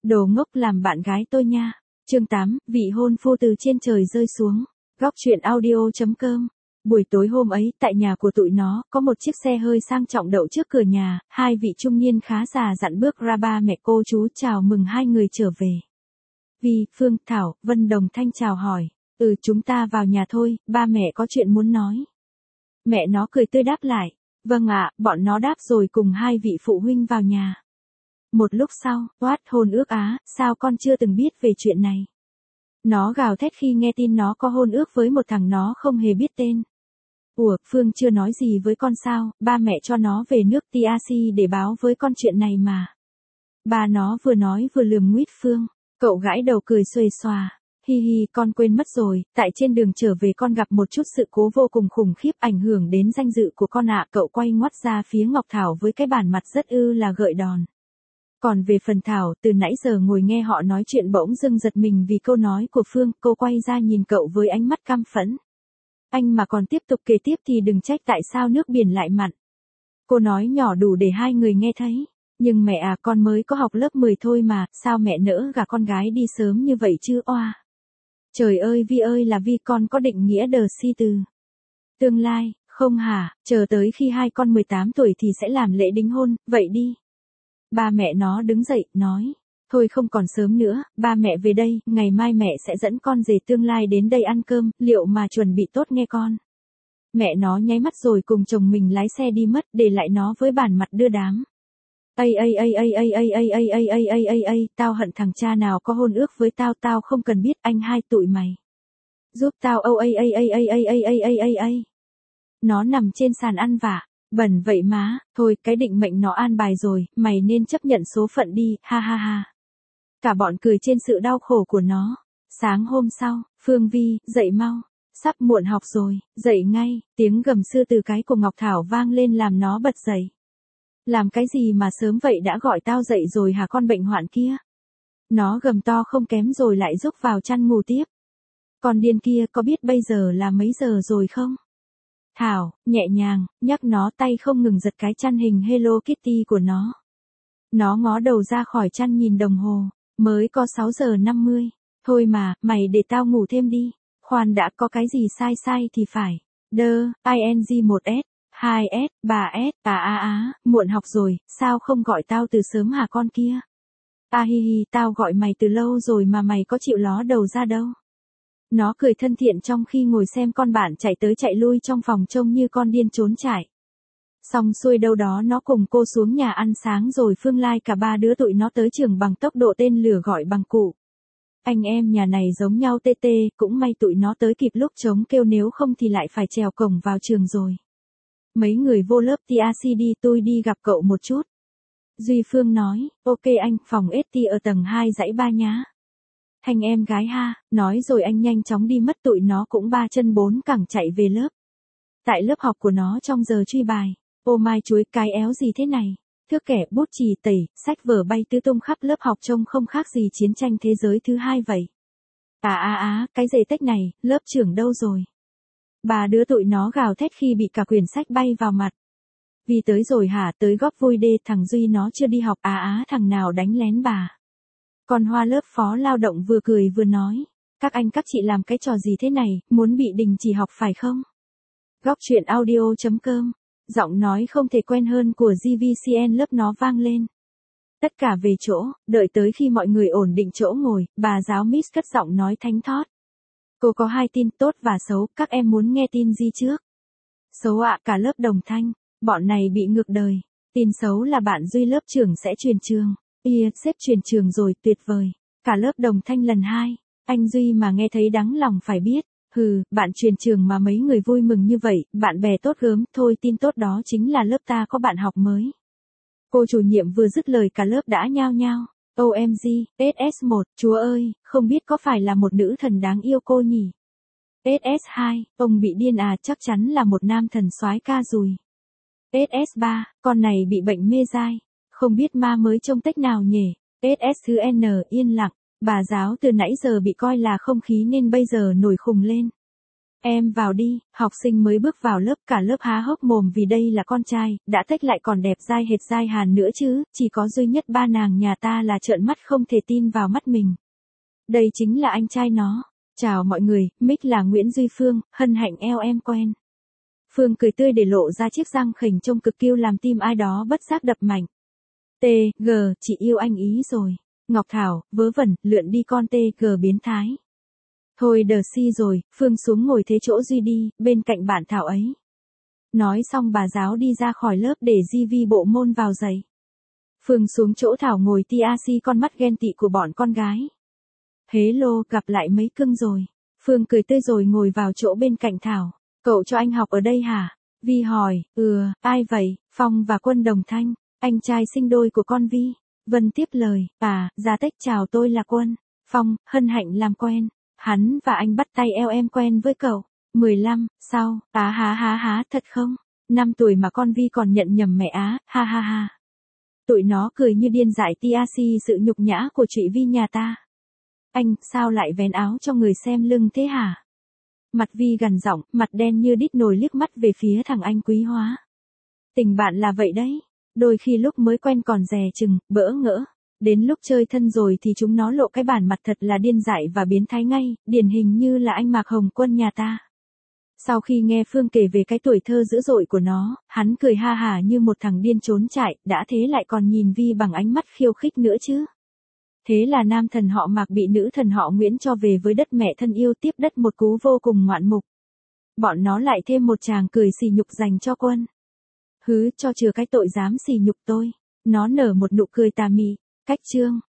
Đồ ngốc làm bạn gái tôi nha. Chương 8, vị hôn phu từ trên trời rơi xuống. Góc truyện audio.com. Buổi tối hôm ấy, tại nhà của tụi nó, có một chiếc xe hơi sang trọng đậu trước cửa nhà, hai vị trung niên khá già dặn bước ra ba mẹ cô chú chào mừng hai người trở về. Vi, Phương, Thảo, Vân Đồng Thanh chào hỏi. Chúng ta vào nhà thôi, ba mẹ có chuyện muốn nói. Mẹ nó cười tươi đáp lại. Vâng ạ, bọn nó đáp rồi cùng hai vị phụ huynh vào nhà. Một lúc sau, hôn ước á, sao con chưa từng biết về chuyện này? Nó gào thét khi nghe tin nó có hôn ước với một thằng nó không hề biết tên. Phương chưa nói gì với con sao, ba mẹ cho nó về nước TRC để báo với con chuyện này mà. Ba nó vừa nói vừa lườm nguýt Phương, cậu gãi đầu cười xuề xòa. Hi hi, con quên mất rồi, tại trên đường trở về con gặp một chút sự cố vô cùng khủng khiếp ảnh hưởng đến danh dự của con ạ. Cậu quay ngoắt ra phía Ngọc Thảo với cái bản mặt rất là gợi đòn. Còn về phần Thảo, từ nãy giờ ngồi nghe họ nói chuyện bỗng dưng giật mình vì câu nói của Phương, cô quay ra nhìn cậu với ánh mắt căm phẫn. Anh mà còn tiếp tục kể tiếp thì đừng trách tại sao nước biển lại mặn. Cô nói nhỏ đủ để hai người nghe thấy. Nhưng mẹ à, con mới có học lớp 10 thôi mà, sao mẹ nỡ gả con gái đi sớm như vậy chứ oa. Trời ơi Vi ơi là Vi, con có định nghĩa đờ si từ tương lai, không hả, chờ tới khi hai con 18 tuổi thì sẽ làm lễ đính hôn, vậy đi. Ba mẹ nó đứng dậy, nói, thôi không còn sớm nữa, ba mẹ về đây, ngày mai mẹ sẽ dẫn con rể tương lai đến đây ăn cơm, liệu mà chuẩn bị tốt nghe con. Mẹ nó nháy mắt rồi cùng chồng mình lái xe đi mất, để lại nó với bản mặt đưa đám. Tao hận thằng cha nào có hôn ước với tao, tao không cần biết, anh hai tụi mày. Giúp tao Nó nằm trên sàn ăn vạ, bẩn vậy má, thôi cái định mệnh nó an bài rồi, mày nên chấp nhận số phận đi, ha ha ha. Cả bọn cười trên sự đau khổ của nó. Sáng hôm sau, Phương Vi, dậy mau, sắp muộn học rồi, dậy ngay, tiếng gầm sư từ cái của Ngọc Thảo vang lên làm nó bật dậy. Làm cái gì mà sớm vậy đã gọi tao dậy rồi hả con bệnh hoạn kia? Nó gầm to không kém rồi lại rúc vào chăn ngủ tiếp. Con điên kia có biết bây giờ là mấy giờ rồi không? Thảo, nhẹ nhàng, nhắc nó, tay không ngừng giật cái chăn hình Hello Kitty của nó. Nó ngó đầu ra khỏi chăn nhìn đồng hồ, mới có 6 giờ 50. Thôi mà, mày để tao ngủ thêm đi. Khoan đã, có cái gì sai thì phải. ING 1S, 2S, 3S, muộn học rồi, sao không gọi tao từ sớm hả con kia? Hi hi, tao gọi mày từ lâu rồi mà mày có chịu ló đầu ra đâu. Nó cười thân thiện trong khi ngồi xem con bạn chạy tới chạy lui trong phòng trông như con điên trốn chạy. Xong xuôi đâu đó nó cùng cô xuống nhà ăn sáng rồi Phương lai cả ba đứa tụi nó tới trường bằng tốc độ tên lửa gọi bằng cụ. Anh em nhà này giống nhau tê tê, cũng may tụi nó tới kịp lúc trống kêu nếu không thì lại phải trèo cổng vào trường rồi. Mấy người vô lớp TRC đi, tôi đi gặp cậu một chút. Duy Phương nói, ok anh, phòng ST ở tầng 2 dãy 3 nhá. Thành em gái ha, nói rồi anh nhanh chóng đi mất, tụi nó cũng ba chân bốn cẳng chạy về lớp. Tại lớp học của nó trong giờ truy bài, ô mai chuối cái éo gì thế này, thước kẻ bút chì tẩy, sách vở bay tứ tung khắp lớp học trông không khác gì chiến tranh thế giới thứ 2 vậy. Cái giày tách này, lớp trưởng đâu rồi? Ba đứa tụi nó gào thét khi bị cả quyển sách bay vào mặt. Vì tới rồi hả, tới góp vui đê, thằng Duy nó chưa đi học, thằng nào đánh lén bà. Con Hoa lớp phó lao động vừa cười vừa nói, các anh các chị làm cái trò gì thế này, muốn bị đình chỉ học phải không? Góc truyện audio.com, giọng nói không thể quen hơn của GVCN lớp nó vang lên. Tất cả về chỗ, đợi tới khi mọi người ổn định chỗ ngồi, bà giáo Miss cất giọng nói thánh thót. Cô có 2 tin tốt và xấu, các em muốn nghe tin gì trước? Xấu ạ, cả lớp đồng thanh, bọn này bị ngược đời. Tin xấu là bạn Duy lớp trưởng sẽ chuyển trường. Sếp chuyển trường rồi, tuyệt vời. Cả lớp đồng thanh lần 2. Anh Duy mà nghe thấy đắng lòng phải biết. Bạn chuyển trường mà mấy người vui mừng như vậy, bạn bè tốt gớm, thôi tin tốt đó chính là lớp ta có bạn học mới. Cô chủ nhiệm vừa dứt lời cả lớp đã nhao nhao. OMG, SS1, chúa ơi, không biết có phải là một nữ thần đáng yêu cô nhỉ? SS2, ông bị điên à, chắc chắn là một nam thần soái ca rùi. SS3, con này bị bệnh mê dai, không biết ma mới trông tách nào nhỉ. SS thứ N yên lặng, bà giáo từ nãy giờ bị coi là không khí nên bây giờ nổi khùng lên. Em vào đi, học sinh mới bước vào lớp cả lớp há hốc mồm vì đây là con trai, đã tách lại còn đẹp dai hệt dai Hàn nữa chứ, chỉ có duy nhất ba nàng nhà ta là trợn mắt không thể tin vào mắt mình. Đây chính là anh trai nó. Chào mọi người, mic là Nguyễn Duy Phương, hân hạnh eo em quen. Phương cười tươi để lộ ra chiếc răng khểnh trông cực cute làm tim ai đó bất giác đập mạnh. TG, chị yêu anh ý rồi. Ngọc Thảo, vớ vẩn, lượn đi con TG biến thái. Thôi đờ si rồi, Phương xuống ngồi thế chỗ Duy đi, bên cạnh bạn Thảo ấy. Nói xong bà giáo đi ra khỏi lớp để di vi bộ môn vào dạy. Phương xuống chỗ Thảo ngồi TAC con mắt ghen tị của bọn con gái. Hello, gặp lại mấy cưng rồi. Phương cười tươi rồi ngồi vào chỗ bên cạnh Thảo. Cậu cho anh học ở đây hả? Vi hỏi, ai vậy? Phong và Quân đồng thanh, anh trai sinh đôi của con Vi. Vân tiếp lời, Gia Tech chào tôi là Quân. Phong, hân hạnh làm quen. Hắn và anh bắt tay eo em quen với cậu. 15, sao? Há, thật không? 5 tuổi mà con Vi còn nhận nhầm mẹ á, ha. Tụi nó cười như điên dại TAC sự nhục nhã của chị Vi nhà ta. Anh, sao lại vén áo cho người xem lưng thế hả? Mặt Vi gằn giọng, mặt đen như đít nồi liếc mắt về phía thằng anh Quý Hóa. Tình bạn là vậy đấy. Đôi khi lúc mới quen còn dè chừng, bỡ ngỡ. Đến lúc chơi thân rồi thì chúng nó lộ cái bản mặt thật là điên dại và biến thái ngay, điển hình như là anh Mạc Hồng Quân nhà ta. Sau khi nghe Phương kể về cái tuổi thơ dữ dội của nó, hắn cười ha hả như một thằng điên trốn chạy, đã thế lại còn nhìn Vi bằng ánh mắt khiêu khích nữa chứ. Thế là nam thần họ Mạc bị nữ thần họ Nguyễn cho về với đất mẹ thân yêu tiếp đất một cú vô cùng ngoạn mục. Bọn nó lại thêm một tràng cười sỉ nhục dành cho Quân. Hứ, cho chừa cái tội dám sỉ nhục tôi. Nó nở một nụ cười tà mị. Cách chương